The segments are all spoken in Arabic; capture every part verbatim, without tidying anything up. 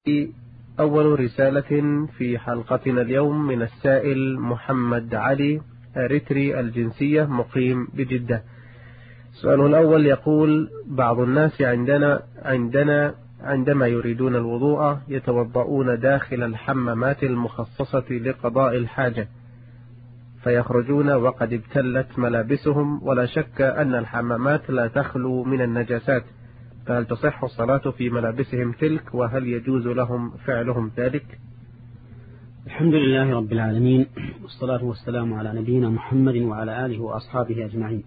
أول رسالة في حلقتنا اليوم من السائل محمد علي أريتري الجنسية مقيم بجدة. سؤاله الأول يقول: بعض الناس عندنا عندنا عندما يريدون الوضوء يتوضؤون داخل الحمامات المخصصة لقضاء الحاجة فيخرجون وقد ابتلت ملابسهم، ولا شك أن الحمامات لا تخلو من النجاسات، فهل تصح الصلاة في ملابسهم تلك، وهل يجوز لهم فعلهم ذلك؟ الحمد لله رب العالمين، والصلاة والسلام على نبينا محمد وعلى آله وأصحابه أجمعين،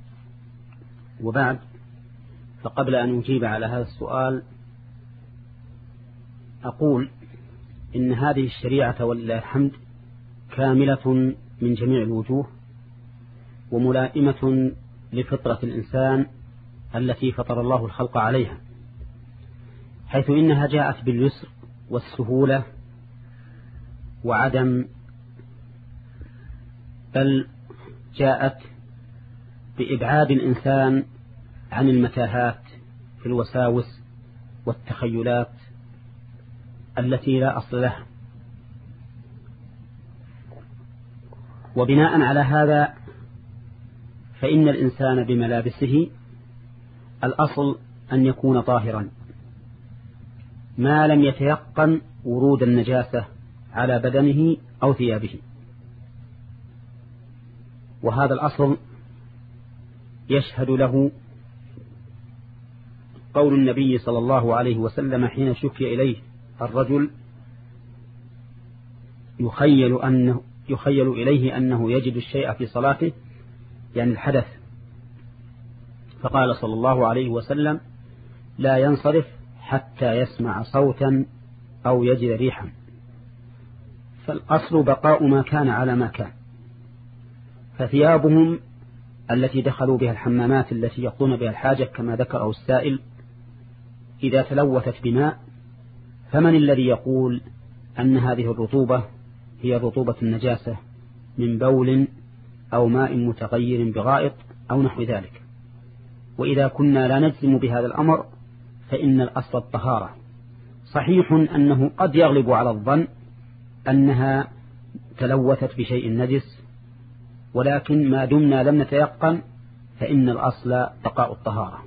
وبعد، فقبل أن أجيب على هذا السؤال أقول إن هذه الشريعة ولله الحمد كاملة من جميع الوجوه، وملائمة لفطرة الإنسان التي فطر الله الخلق عليها، حيث إنها جاءت باليسر والسهولة وعدم بل جاءت بإبعاد الإنسان عن المتاهات في الوساوس والتخيلات التي لا أصل لها. وبناء على هذا فإن الإنسان بملابسه الأصل أن يكون طاهرا ما لم يتيقن ورود النجاسة على بدنه أو ثيابه، وهذا الأصل يشهد له قول النبي صلى الله عليه وسلم حين شكي إليه الرجل يخيل أنه يخيل إليه أنه يجد الشيء في صلاته، يعني الحدث، فقال صلى الله عليه وسلم: لا ينصرف حتى يسمع صوتا أو يجد ريحا. فالأصل بقاء ما كان على ما كان. فثيابهم التي دخلوا بها الحمامات التي يقضون بها الحاجة كما ذكره السائل إذا تلوثت بماء، فمن الذي يقول أن هذه الرطوبة هي رطوبة النجاسة من بول أو ماء متغير بغائط أو نحو ذلك؟ وإذا كنا لا نجزم بهذا الأمر فإن الأصل الطهارة. صحيح أنه قد يغلب على الظن أنها تلوثت بشيء نجس، ولكن ما دمنا لم نتيقن فإن الأصل بقاء الطهارة.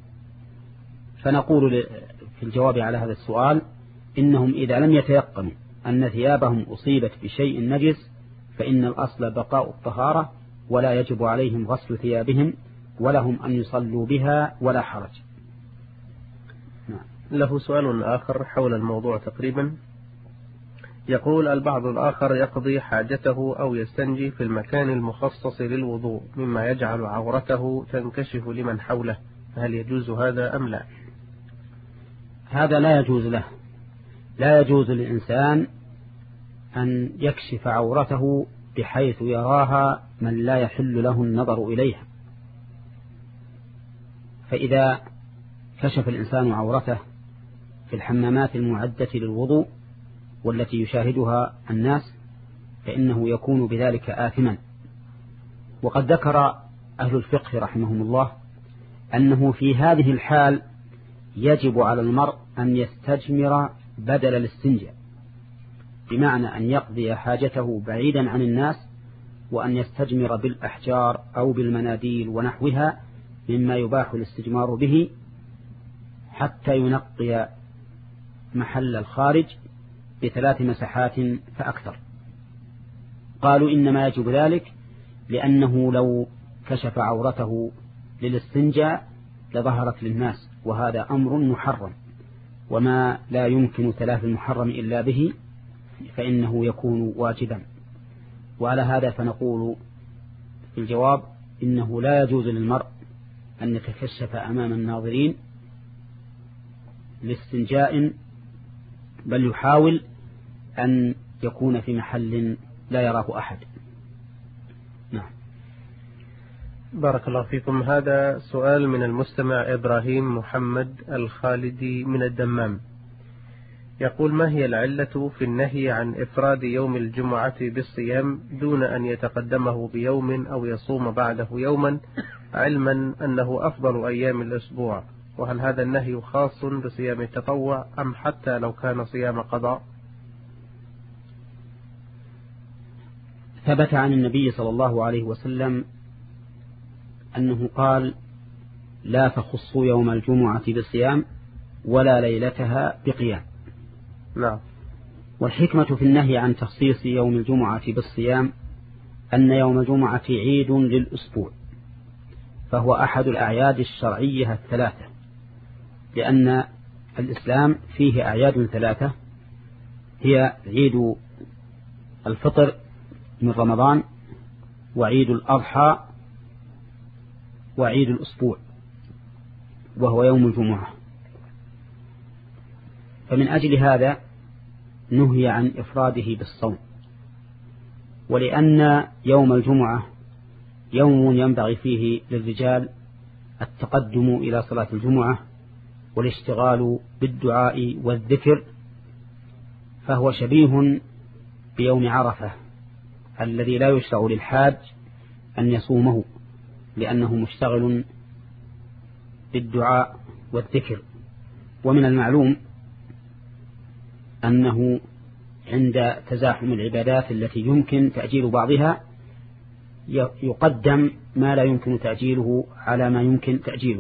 فنقول في الجواب على هذا السؤال: إنهم إذا لم يتيقنوا أن ثيابهم أصيبت بشيء نجس فإن الأصل بقاء الطهارة، ولا يجب عليهم غسل ثيابهم، ولهم أن يصلوا بها ولا حرج. نعم. له سؤال آخر حول الموضوع تقريبا، يقول: البعض الآخر يقضي حاجته أو يستنجي في المكان المخصص للوضوء مما يجعل عورته تنكشف لمن حوله، فهل يجوز هذا أم لا؟ هذا لا يجوز له. لا يجوز للإنسان أن يكشف عورته بحيث يراها من لا يحل له النظر إليها. فإذا كشف الإنسان عورته في الحمامات المعدة للوضوء والتي يشاهدها الناس فإنه يكون بذلك آثما. وقد ذكر أهل الفقه رحمهم الله أنه في هذه الحال يجب على المرء أن يستجمر بدل الاستنجاء، بمعنى أن يقضي حاجته بعيدا عن الناس، وأن يستجمر بالأحجار أو بالمناديل ونحوها مما يباح الاستجمار به حتى ينقي محل الخارج بثلاث مسحات فأكثر. قالوا إنما يجب ذلك لأنه لو كشف عورته للاستنجاء لظهرت للناس، وهذا أمر محرم، وما لا يمكن تلافي المحرم إلا به فإنه يكون واجبا. وعلى هذا فنقول في الجواب: إنه لا يجوز للمرء أن يتكشف أمام الناظرين لاستنجاء، بل يحاول أن يكون في محل لا يراه أحد. نعم. بارك الله فيكم. هذا سؤال من المستمع إبراهيم محمد الخالدي من الدمام، يقول: ما هي العلة في النهي عن إفراد يوم الجمعة بالصيام دون أن يتقدمه بيوم أو يصوم بعده يوما، علما أنه أفضل أيام الأسبوع، وهل هذا النهي خاص بصيام التطوع أم حتى لو كان صيام قضاء؟ ثبت عن النبي صلى الله عليه وسلم أنه قال لا تخصوا يوم الجمعة بصيام ولا ليلتها بقيام. نعم. والحكمة في النهي عن تخصيص يوم الجمعة بالصيام أن يوم الجمعة عيد للأسبوع، فهو أحد الأعياد الشرعية الثلاثة، لأن الإسلام فيه أعياد ثلاثة هي عيد الفطر من رمضان وعيد الأضحى وعيد الأسبوع وهو يوم الجمعة. فمن أجل هذا نهي عن إفراده بالصوم، ولأن يوم الجمعة يوم ينبغي فيه للرجال التقدم إلى صلاة الجمعة والاشتغال بالدعاء والذكر، فهو شبيه بيوم عرفة الذي لا يشرع للحاج أن يصومه لأنه مشتغل بالدعاء والذكر. ومن المعلوم أنه عند تزاحم العبادات التي يمكن تأجيل بعضها يقدم ما لا يمكن تأجيله على ما يمكن تأجيله.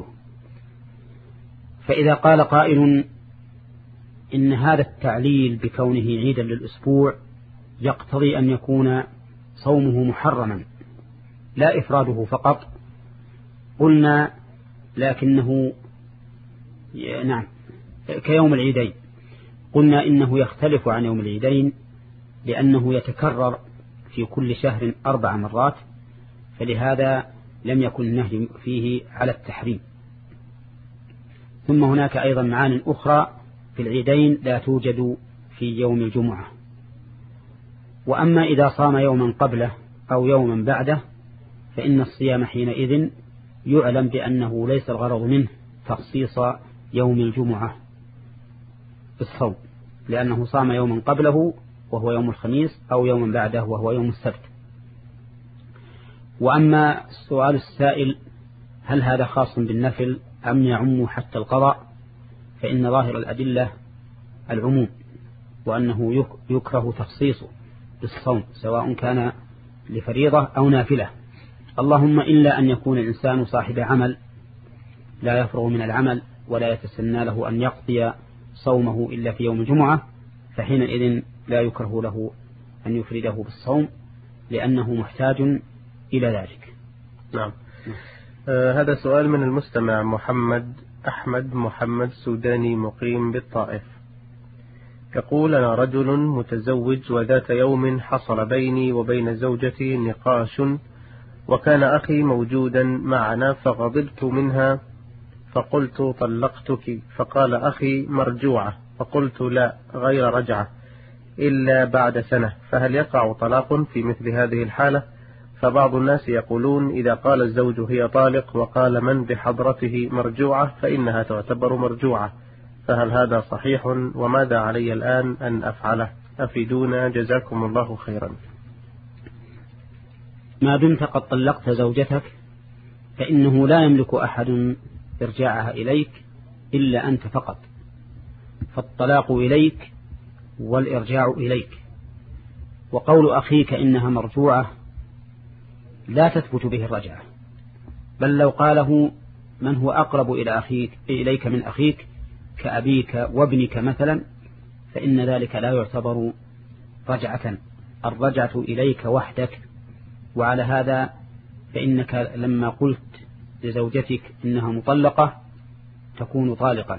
فإذا قال قائل إن هذا التعليل بكونه عيدا للأسبوع يقتضي أن يكون صومه محرما لا إفراده فقط، قلنا لكنه نعم كيوم العيدين، قلنا إنه يختلف عن يوم العيدين لأنه يتكرر في كل شهر أربع مرات، فلهذا لم يكن النهي فيه على التحريم. ثم هناك أيضا معان أخرى في العيدين لا توجد في يوم الجمعة. وأما إذا صام يوما قبله أو يوما بعده فإن الصيام حينئذ يعلم بأنه ليس الغرض منه تخصيص يوم الجمعة بالصوم، لأنه صام يوما قبله وهو يوم الخميس أو يوما بعده وهو يوم السبت. وأما السؤال السائل هل هذا خاص بالنفل أم يعم حتى القضاء، فإن ظاهر الأدلة العموم، وأنه يكره تخصيصه بالصوم سواء كان لفريضة أو نافلة، اللهم إلا أن يكون الإنسان صاحب عمل لا يفرغ من العمل ولا يتسنى له أن يقضي صومه إلا في يوم الجمعة، فحينئذ لا يكره له أن يفرده بالصوم لأنه محتاج إلى ذلك. نعم. آه هذا سؤال من المستمع محمد أحمد محمد سوداني مقيم بالطائف، يقول أنا رجل متزوج وذات يوم حصل بيني وبين زوجتي نقاش وكان أخي موجودا معنا فغضبت منها فقلت طلقتك، فقال أخي مرجوعة، فقلت لا غير رجعة إلا بعد سنة، فهل يقع طلاق في مثل هذه الحالة؟ فبعض الناس يقولون إذا قال الزوج هي طالق وقال من بحضرته مرجوعة فإنها تعتبر مرجوعة، فهل هذا صحيح وماذا علي الآن أن أفعله؟ أفيدونا جزاكم الله خيرا. ما دمت قد طلقت زوجتك فإنه لا يملك أحد إرجاعها إليك إلا أنت فقط، فالطلاق إليك والإرجاع إليك. وقول أخيك إنها مرجوعة لا تثبت به الرجعة، بل لو قاله من هو أقرب إلى أخيك إليك من أخيك كأبيك وابنك مثلا فإن ذلك لا يعتبر رجعة، الرجعة إليك وحدك. وعلى هذا فإنك لما قلت لزوجتك إنها مطلقة تكون طالقا.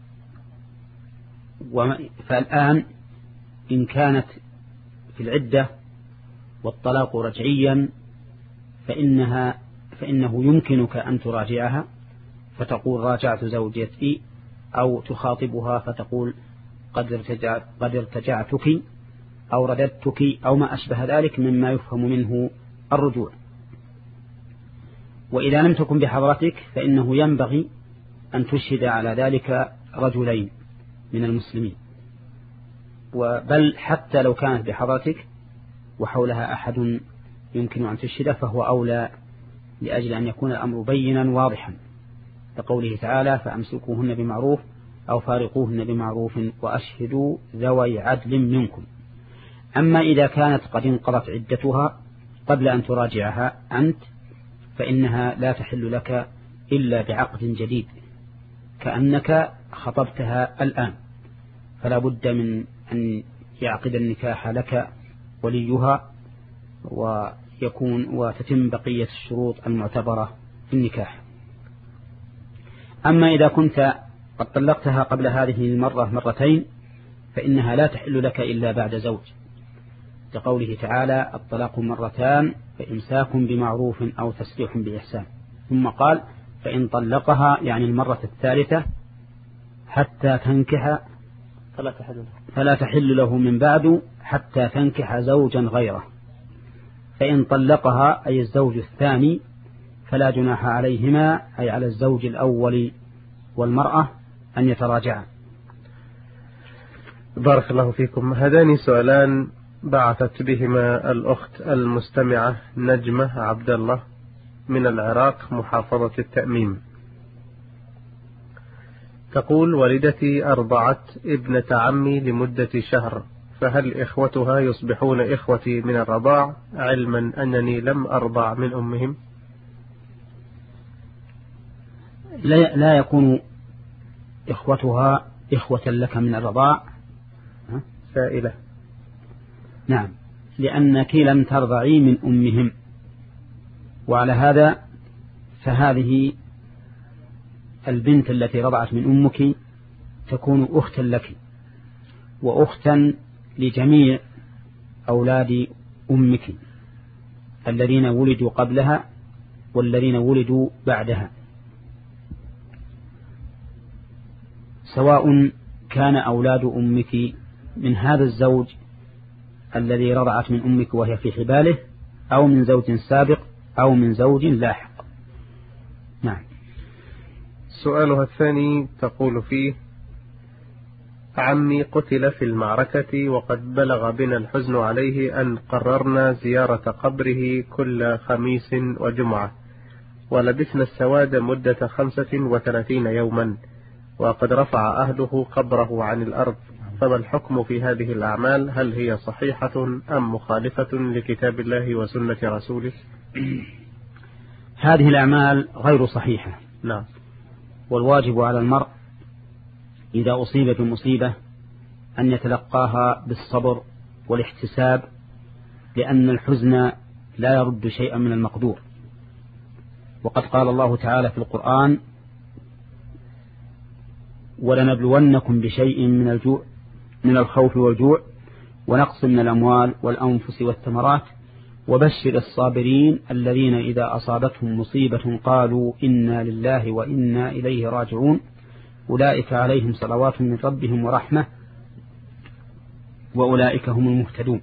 فالآن إن كانت في العدة والطلاق رجعيا فإنها فإنه يمكنك أن تراجعها فتقول راجعت زوجتي، أو تخاطبها فتقول قد ارتجعت قد ارتجعتك أو رددتك أو ما أشبه ذلك مما يفهم منه الرجوع. وإذا لم تكن بحضرتك فإنه ينبغي أن تشهد على ذلك رجلين من المسلمين، بل حتى لو كانت بحضرتك وحولها أحد يمكن أن تشهد فهو أولى، لأجل أن يكون الأمر بينا واضحا. لقوله تعالى فأمسكوهن بمعروف أو فارقوهن بمعروف وأشهدوا ذوي عدل منكم. أما إذا كانت قد انقضت عدتها قبل أن تراجعها أنت فإنها لا تحل لك إلا بعقد جديد، كأنك خطبتها الآن، فلا بد من أن يعقد النكاح لك وليها ويكون وتتم بقية الشروط المعتبرة في النكاح. أما إذا كنت قد طلقتها قبل هذه المرة مرتين فإنها لا تحل لك إلا بعد زوج، لقوله تعالى الطلاق مرتان فإمساك بمعروف أو تسريح بإحسان، ثم قال فإن طلقها يعني المرة الثالثة حتى تنكح فلا تحل فلا تحل له من بعد حتى تنكح زوجا غيره. فإن طلقها أي الزوج الثاني فلا جناح عليهما أي على الزوج الأول والمرأة أن يتراجعا. بارك الله فيكم. هذان سؤالان بعثت بهما الأخت المستمعة نجمة عبد الله من العراق محافظة التأميم. تقول والدتي أرضعت ابنة عمي لمدة شهر، فهل إخوتها يصبحون إخوتي من الرضاع علما أنني لم أرضع من أمهم؟ لا, لا يكون إخوتها إخوة لك من الرضاع. سائلة. نعم، لأنك لم ترضعي من أمهم، وعلى هذا فهذه البنت التي رضعت من أمك تكون أختا لك وأختا لجميع أولاد أمك الذين ولدوا قبلها والذين ولدوا بعدها، سواء كان أولاد أمك من هذا الزوج الذي رضعت من أمك وهي في حباله أو من زوج سابق أو من زوج لاحق. نعم. سؤالها الثاني تقول فيه عمي قتل في المعركة وقد بلغ بنا الحزن عليه أن قررنا زيارة قبره كل خميس وجمعة، ولبثنا السواد مدة خمسة وثلاثين يوما، وقد رفع أهله قبره عن الأرض، فما الحكم في هذه الأعمال؟ هل هي صحيحة أم مخالفة لكتاب الله وسنة رسوله؟ هذه الأعمال غير صحيحة. نعم. والواجب على المرء إذا أصيب بمصيبة أن يتلقاها بالصبر والاحتساب، لأن الحزن لا يرد شيئا من المقدور. وقد قال الله تعالى في القرآن ولنبلونكم بشيء من الجوع من الخوف والجوع ونقص من الأموال والأنفس والثمرات وبشر الصابرين الذين إذا أصابتهم مصيبة قالوا إنا لله وإنا إليه راجعون أولئك عليهم صلوات من ربهم ورحمة وأولئك هم المهتدون.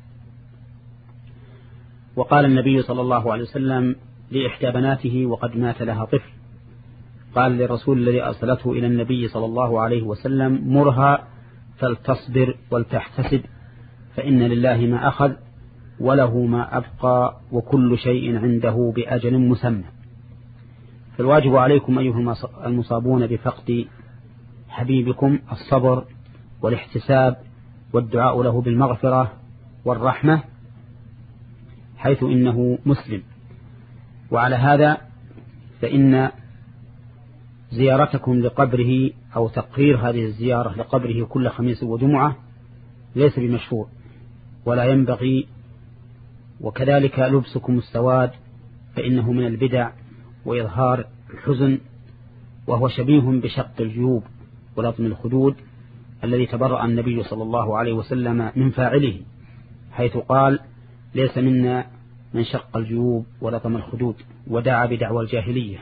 وقال النبي صلى الله عليه وسلم لإحدى بناته وقد مات لها طفل، قال للرسول الذي أرسلته إلى النبي صلى الله عليه وسلم مرها فلتصبر ولتحتسب فإن لله ما أخذ وله ما أبقى وكل شيء عنده بأجل مسمى. فالواجب عليكم أيها المصابون بفقد حبيبكم الصبر والاحتساب والدعاء له بالمغفرة والرحمة حيث إنه مسلم. وعلى هذا فإن زيارتكم لقبره أو تقرير هذه الزيارة لقبره كل خميس وجمعة ليس بمشروع ولا ينبغي، وكذلك لبسكم السواد فإنه من البدع وإظهار الحزن، وهو شبيه بشق الجيوب ولطم الخدود الذي تبرأ النبي صلى الله عليه وسلم من فاعله، حيث قال ليس منا من شق الجيوب ولطم الخدود، ودعا بدعوى الجاهلية.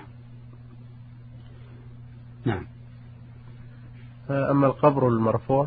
نعم. أما القبر المرفوع،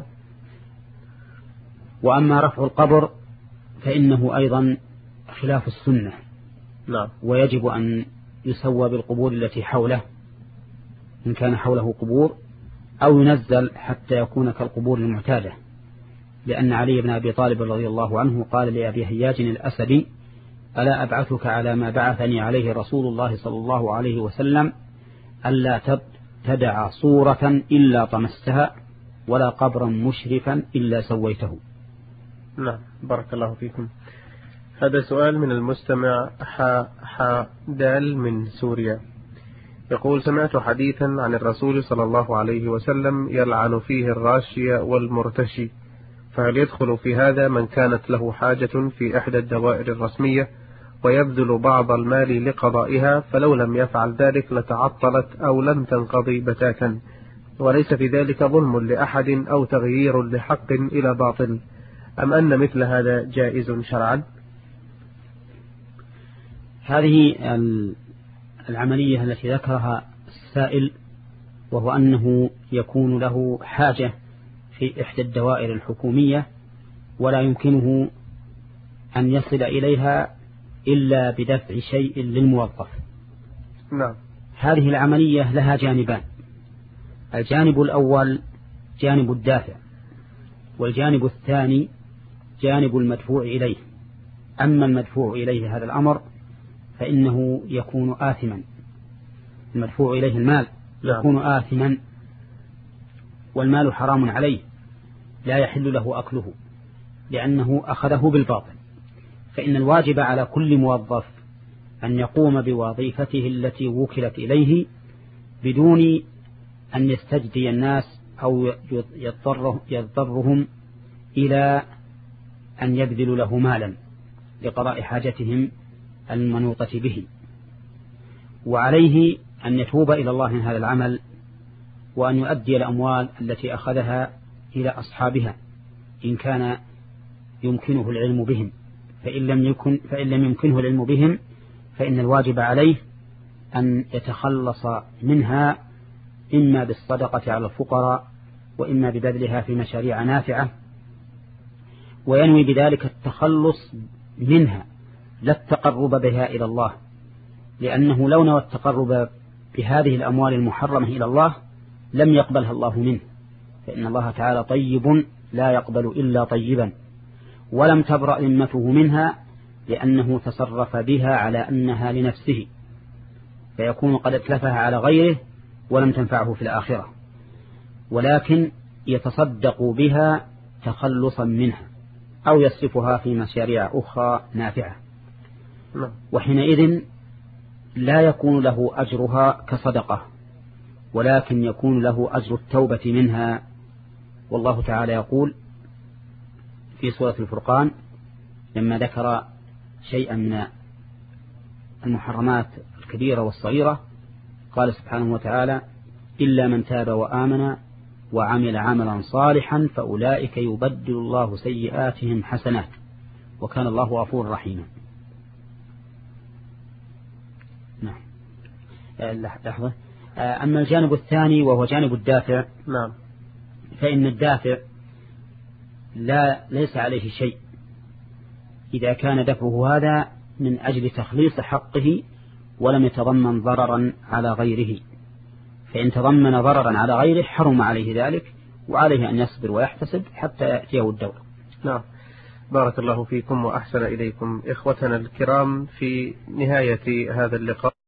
وأما رفع القبر فإنه أيضا خلاف السنة. نعم. ويجب أن يسوى بالقبور التي حوله إن كان حوله قبور، أو ينزل حتى يكون كالقبور المعتادة، لأن علي بن أبي طالب رضي الله عنه قال لأبي هياج الأسدي ألا أبعثك على ما بعثني عليه رسول الله صلى الله عليه وسلم ألا تدع صورة إلا طمستها ولا قبرا مشرفا إلا سويته. نعم بارك الله فيكم. هذا سؤال من المستمع ح ح دال من سوريا، يقول: سمعت حديثا عن الرسول صلى الله عليه وسلم يلعن فيه الراشي والمرتشي، فهل يدخل في هذا من كانت له حاجة في إحدى الدوائر الرسمية ويبذل بعض المال لقضائها، فلو لم يفعل ذلك لتعطلت أو لم تنقضي بتاتا، وليس في ذلك ظلم لأحد أو تغيير لحق إلى باطل، أم أن مثل هذا جائز شرعا؟ هذه العملية التي ذكرها السائل، وهو أنه يكون له حاجة في إحدى الدوائر الحكومية ولا يمكنه أن يصل إليها إلا بدفع شيء للموظف. نعم. هذه العملية لها جانبان: الجانب الأول جانب الدافع، والجانب الثاني جانب المدفوع إليه. أما المدفوع إليه هذا الأمر فإنه يكون آثما، المدفوع إليه المال يكون آثما، والمال حرام عليه لا يحل له أكله لأنه أخذه بالباطل. فإن الواجب على كل موظف أن يقوم بوظيفته التي وكلت إليه بدون أن يستجدي الناس أو يضطرهم إلى أن يبذلوا له مالا لقضاء حاجتهم المنوطة به، وعليه أن يتوب إلى الله من هذا العمل وأن يؤدي الأموال التي أخذها إلى أصحابها إن كان يمكنه العلم بهم، فإن لم يكن فإن لم يمكنه العلم بهم فإن الواجب عليه أن يتخلص منها إما بالصدقة على الفقراء وإما ببذلها في مشاريع نافعة، وينوي بذلك التخلص منها لا التقرب بها إلى الله، لأنه لو نوى التقرب بهذه الأموال المحرمة إلى الله لم يقبلها الله منه، فإن الله تعالى طيب لا يقبل إلا طيبا، ولم تبرأ ذمته منها لأنه تصرف بها على أنها لنفسه، فيكون قد اتلفها على غيره ولم تنفعه في الآخرة، ولكن يتصدق بها تخلصا منها أو يصرفها في مشاريع أخرى نافعة، وحينئذ لا يكون له أجرها كصدقة، ولكن يكون له أجر التوبة منها. والله تعالى يقول في سورة الفرقان لما ذكر شيئا من المحرمات الكبيرة والصغيرة قال سبحانه وتعالى: إلا من تاب وآمن وعمل عملا صالحا فأولئك يبدل الله سيئاتهم حسنات وكان الله غفورا رحيما. نعم. لحظة. أما الجانب الثاني وهو جانب الدافع، نعم، فإن الدافع لا ليس عليه شيء إذا كان دفعه هذا من أجل تخليص حقه ولم يتضمن ضررا على غيره، فإن تضمن ضررا على غيره حرم عليه ذلك، وعليه أن يصبر ويحتسب حتى يأتيه الدور. نعم بارك الله فيكم وأحسن إليكم. إخوتنا الكرام، في نهاية هذا اللقاء